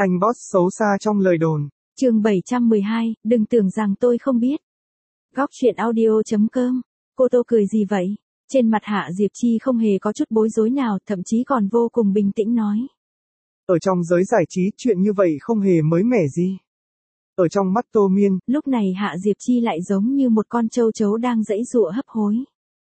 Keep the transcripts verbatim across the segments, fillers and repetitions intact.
Anh boss xấu xa trong lời đồn. Chương bảy trăm mười hai, đừng tưởng rằng tôi không biết. Góc truyện audio chấm com. Cô Tô cười gì vậy? Trên mặt Hạ Diệp Chi không hề có chút bối rối nào, thậm chí còn vô cùng bình tĩnh nói. Ở trong giới giải trí, chuyện như vậy không hề mới mẻ gì. Ở trong mắt Tô Miên, lúc này Hạ Diệp Chi lại giống như một con trâu trấu đang giãy giụa hấp hối.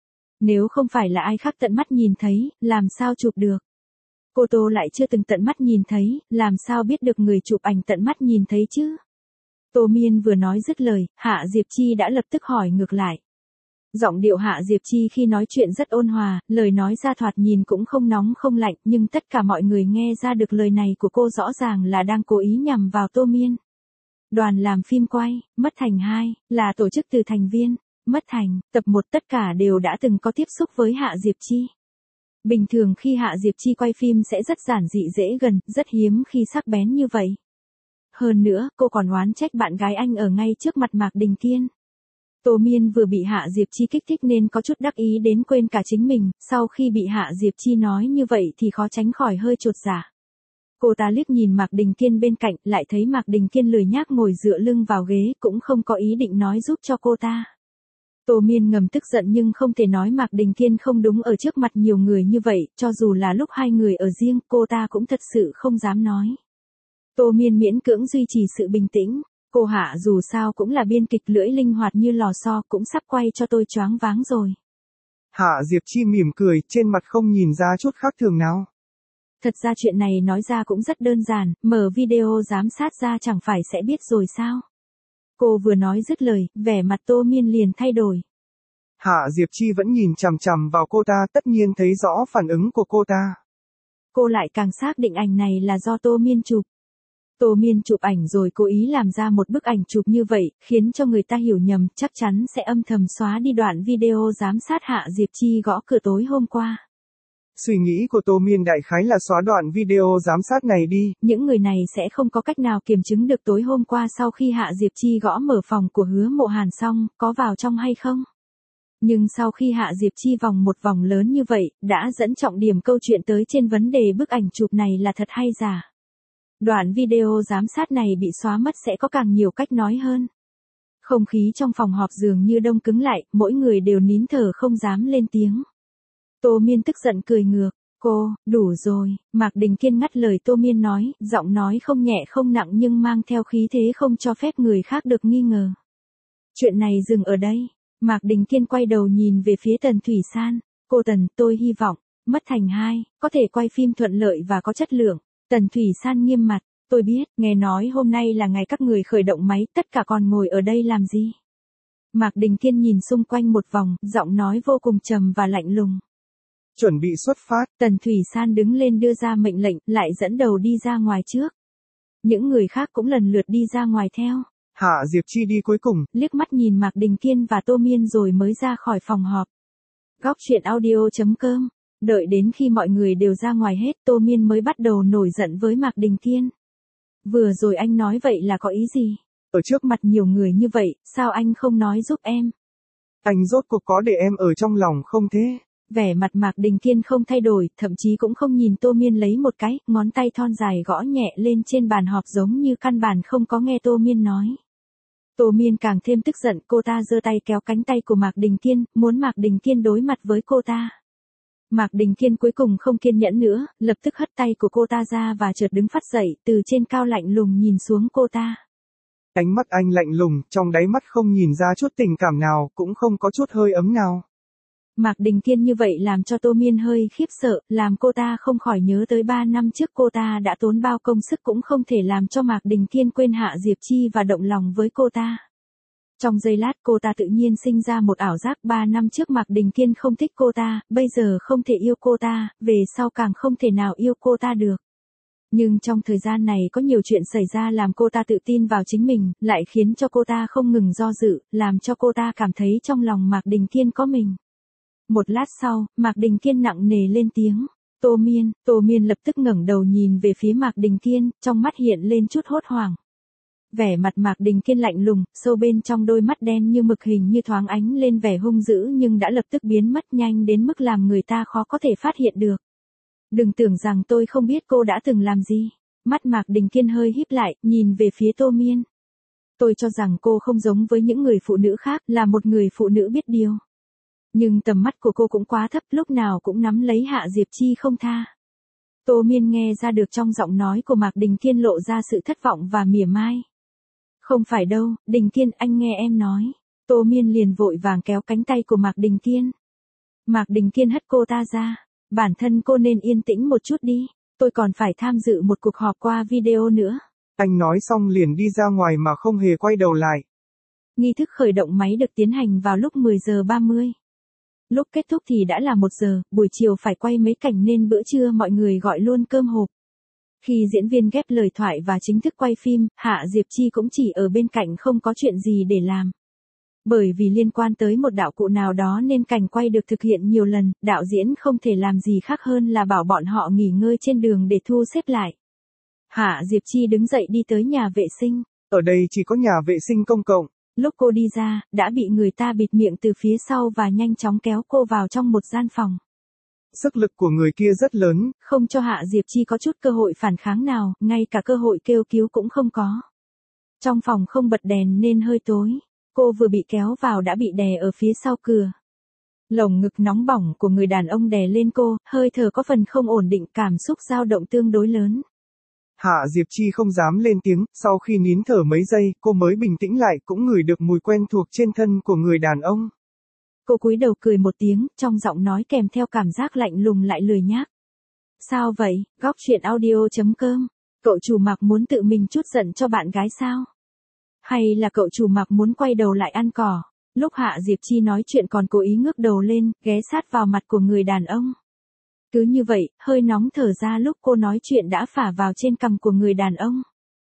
Nếu không phải là ai khác tận mắt nhìn thấy, làm sao chụp được? Cô Tô lại chưa từng tận mắt nhìn thấy, làm sao biết được người chụp ảnh tận mắt nhìn thấy chứ? Tô Miên vừa nói dứt lời, Hạ Diệp Chi đã lập tức hỏi ngược lại. Giọng điệu Hạ Diệp Chi khi nói chuyện rất ôn hòa, lời nói ra thoạt nhìn cũng không nóng không lạnh, nhưng tất cả mọi người nghe ra được lời này của cô rõ ràng là đang cố ý nhằm vào Tô Miên. Đoàn làm phim quay, Mất Thành hai, là tổ chức từ thành viên, Mất Thành, tập một tất cả đều đã từng có tiếp xúc với Hạ Diệp Chi. Bình thường khi Hạ Diệp Chi quay phim sẽ rất giản dị dễ gần, rất hiếm khi sắc bén như vậy. Hơn nữa, cô còn oán trách bạn gái anh ở ngay trước mặt Mạc Đình Kiên. Tô Miên vừa bị Hạ Diệp Chi kích thích nên có chút đắc ý đến quên cả chính mình, sau khi bị Hạ Diệp Chi nói như vậy thì khó tránh khỏi hơi chột dạ. Cô ta liếc nhìn Mạc Đình Kiên bên cạnh, lại thấy Mạc Đình Kiên lười nhác ngồi dựa lưng vào ghế, cũng không có ý định nói giúp cho cô ta. Tô Miên ngầm tức giận nhưng không thể nói Mạc Đình Kiên không đúng ở trước mặt nhiều người như vậy, cho dù là lúc hai người ở riêng, cô ta cũng thật sự không dám nói. Tô Miên miễn cưỡng duy trì sự bình tĩnh, cô Hạ dù sao cũng là biên kịch lưỡi linh hoạt như lò xo, cũng sắp quay cho tôi choáng váng rồi. Hạ Diệp Chi mỉm cười, trên mặt không nhìn ra chút khác thường nào. Thật ra chuyện này nói ra cũng rất đơn giản, mở video giám sát ra chẳng phải sẽ biết rồi sao? Cô vừa nói dứt lời, vẻ mặt Tô Miên liền thay đổi. Hạ Diệp Chi vẫn nhìn chằm chằm vào cô ta, tất nhiên thấy rõ phản ứng của cô ta. Cô lại càng xác định ảnh này là do Tô Miên chụp. Tô Miên chụp ảnh rồi cố ý làm ra một bức ảnh chụp như vậy, khiến cho người ta hiểu nhầm, chắc chắn sẽ âm thầm xóa đi đoạn video giám sát Hạ Diệp Chi gõ cửa tối hôm qua. Suy nghĩ của Tô Miên đại khái là xóa đoạn video giám sát này đi. Những người này sẽ không có cách nào kiểm chứng được tối hôm qua sau khi Hạ Diệp Chi gõ mở phòng của Hứa Mộ Hàn xong, có vào trong hay không. Nhưng sau khi Hạ Diệp Chi vòng một vòng lớn như vậy, đã dẫn trọng điểm câu chuyện tới trên vấn đề bức ảnh chụp này là thật hay giả. Đoạn video giám sát này bị xóa mất sẽ có càng nhiều cách nói hơn. Không khí trong phòng họp dường như đông cứng lại, mỗi người đều nín thở không dám lên tiếng. Tô Miên tức giận cười ngược, cô, đủ rồi, Mạc Đình Kiên ngắt lời Tô Miên nói, giọng nói không nhẹ không nặng nhưng mang theo khí thế không cho phép người khác được nghi ngờ. Chuyện này dừng ở đây, Mạc Đình Kiên quay đầu nhìn về phía Tần Thủy San, cô Tần, tôi hy vọng, Mất Thành hai, có thể quay phim thuận lợi và có chất lượng. Tần Thủy San nghiêm mặt, tôi biết, nghe nói hôm nay là ngày các người khởi động máy, tất cả còn ngồi ở đây làm gì? Mạc Đình Kiên nhìn xung quanh một vòng, giọng nói vô cùng trầm và lạnh lùng. Chuẩn bị xuất phát. Tần Thủy San đứng lên đưa ra mệnh lệnh, lại dẫn đầu đi ra ngoài trước. Những người khác cũng lần lượt đi ra ngoài theo. Hạ Diệp Chi đi cuối cùng, liếc mắt nhìn Mạc Đình Kiên và Tô Miên rồi mới ra khỏi phòng họp. Góc truyện audio chấm com. Đợi đến khi mọi người đều ra ngoài hết, Tô Miên mới bắt đầu nổi giận với Mạc Đình Kiên. Vừa rồi anh nói vậy là có ý gì? Ở trước mặt nhiều người như vậy, sao anh không nói giúp em? Anh rốt cuộc có để em ở trong lòng không thế? Vẻ mặt Mạc Đình Kiên không thay đổi, thậm chí cũng không nhìn Tô Miên lấy một cái, ngón tay thon dài gõ nhẹ lên trên bàn họp giống như căn bản không có nghe Tô Miên nói. Tô Miên càng thêm tức giận, cô ta giơ tay kéo cánh tay của Mạc Đình Kiên, muốn Mạc Đình Kiên đối mặt với cô ta. Mạc Đình Kiên cuối cùng không kiên nhẫn nữa, lập tức hất tay của cô ta ra và chợt đứng phắt dậy, từ trên cao lạnh lùng nhìn xuống cô ta. Ánh mắt anh lạnh lùng, trong đáy mắt không nhìn ra chút tình cảm nào, cũng không có chút hơi ấm nào. Mạc Đình Kiên như vậy làm cho Tô Miên hơi khiếp sợ, làm cô ta không khỏi nhớ tới ba năm trước cô ta đã tốn bao công sức cũng không thể làm cho Mạc Đình Kiên quên Hạ Diệp Chi và động lòng với cô ta. Trong giây lát cô ta tự nhiên sinh ra một ảo giác ba năm trước Mạc Đình Kiên không thích cô ta, bây giờ không thể yêu cô ta, về sau càng không thể nào yêu cô ta được. Nhưng trong thời gian này có nhiều chuyện xảy ra làm cô ta tự tin vào chính mình, lại khiến cho cô ta không ngừng do dự, làm cho cô ta cảm thấy trong lòng Mạc Đình Kiên có mình. Một lát sau, Mạc Đình Kiên nặng nề lên tiếng. Tô Miên, Tô Miên lập tức ngẩng đầu nhìn về phía Mạc Đình Kiên, trong mắt hiện lên chút hốt hoảng. Vẻ mặt Mạc Đình Kiên lạnh lùng, sâu bên trong đôi mắt đen như mực hình như thoáng ánh lên vẻ hung dữ nhưng đã lập tức biến mất nhanh đến mức làm người ta khó có thể phát hiện được. Đừng tưởng rằng tôi không biết cô đã từng làm gì. Mắt Mạc Đình Kiên hơi híp lại, nhìn về phía Tô Miên. Tôi cho rằng cô không giống với những người phụ nữ khác, là một người phụ nữ biết điều. Nhưng tầm mắt của cô cũng quá thấp, lúc nào cũng nắm lấy Hạ Diệp Chi không tha. Tô Miên nghe ra được trong giọng nói của Mạc Đình Kiên lộ ra sự thất vọng và mỉa mai. Không phải đâu, Đình Kiên, anh nghe em nói. Tô Miên liền vội vàng kéo cánh tay của Mạc Đình Kiên. Mạc Đình Kiên hất cô ta ra. Bản thân cô nên yên tĩnh một chút đi. Tôi còn phải tham dự một cuộc họp qua video nữa. Anh nói xong liền đi ra ngoài mà không hề quay đầu lại. Nghi thức khởi động máy được tiến hành vào lúc mười giờ ba mươi. Lúc kết thúc thì đã là một giờ, buổi chiều phải quay mấy cảnh nên bữa trưa mọi người gọi luôn cơm hộp. Khi diễn viên ghép lời thoại và chính thức quay phim, Hạ Diệp Chi cũng chỉ ở bên cạnh không có chuyện gì để làm. Bởi vì liên quan tới một đạo cụ nào đó nên cảnh quay được thực hiện nhiều lần, đạo diễn không thể làm gì khác hơn là bảo bọn họ nghỉ ngơi trên đường để thu xếp lại. Hạ Diệp Chi đứng dậy đi tới nhà vệ sinh. Ở đây chỉ có nhà vệ sinh công cộng. Lúc cô đi ra, đã bị người ta bịt miệng từ phía sau và nhanh chóng kéo cô vào trong một gian phòng. Sức lực của người kia rất lớn, không cho Hạ Diệp Chi có chút cơ hội phản kháng nào, ngay cả cơ hội kêu cứu cũng không có. Trong phòng không bật đèn nên hơi tối, cô vừa bị kéo vào đã bị đè ở phía sau cửa. Lồng ngực nóng bỏng của người đàn ông đè lên cô, hơi thở có phần không ổn định, cảm xúc dao động tương đối lớn. Hạ Diệp Chi không dám lên tiếng, sau khi nín thở mấy giây, cô mới bình tĩnh lại, cũng ngửi được mùi quen thuộc trên thân của người đàn ông. Cô cúi đầu cười một tiếng, trong giọng nói kèm theo cảm giác lạnh lùng lại lười nhác. Sao vậy, góc truyện audio chấm com, cậu chủ Mạc muốn tự mình trút giận cho bạn gái sao? Hay là cậu chủ Mạc muốn quay đầu lại ăn cỏ? Lúc Hạ Diệp Chi nói chuyện còn cố ý ngước đầu lên, ghé sát vào mặt của người đàn ông. Cứ như vậy, hơi nóng thở ra lúc cô nói chuyện đã phả vào trên cằm của người đàn ông.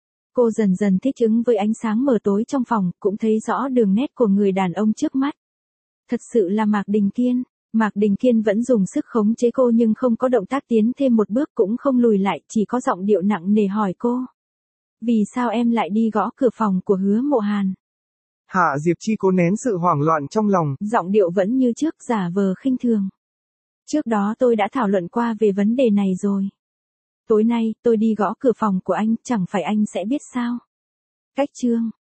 Cô dần dần thích ứng với ánh sáng mờ tối trong phòng, cũng thấy rõ đường nét của người đàn ông trước mắt. Thật sự là Mạc Đình Kiên. Mạc Đình Kiên vẫn dùng sức khống chế cô nhưng không có động tác tiến thêm một bước, cũng không lùi lại, chỉ có giọng điệu nặng nề hỏi cô. Vì sao em lại đi gõ cửa phòng của Hứa Mộ Hàn? Hạ Diệp Chi cố nén sự hoảng loạn trong lòng. Giọng điệu vẫn như trước, giả vờ khinh thường. Trước đó tôi đã thảo luận qua về vấn đề này rồi. Tối nay, tôi đi gõ cửa phòng của anh, chẳng phải anh sẽ biết sao? Cách chương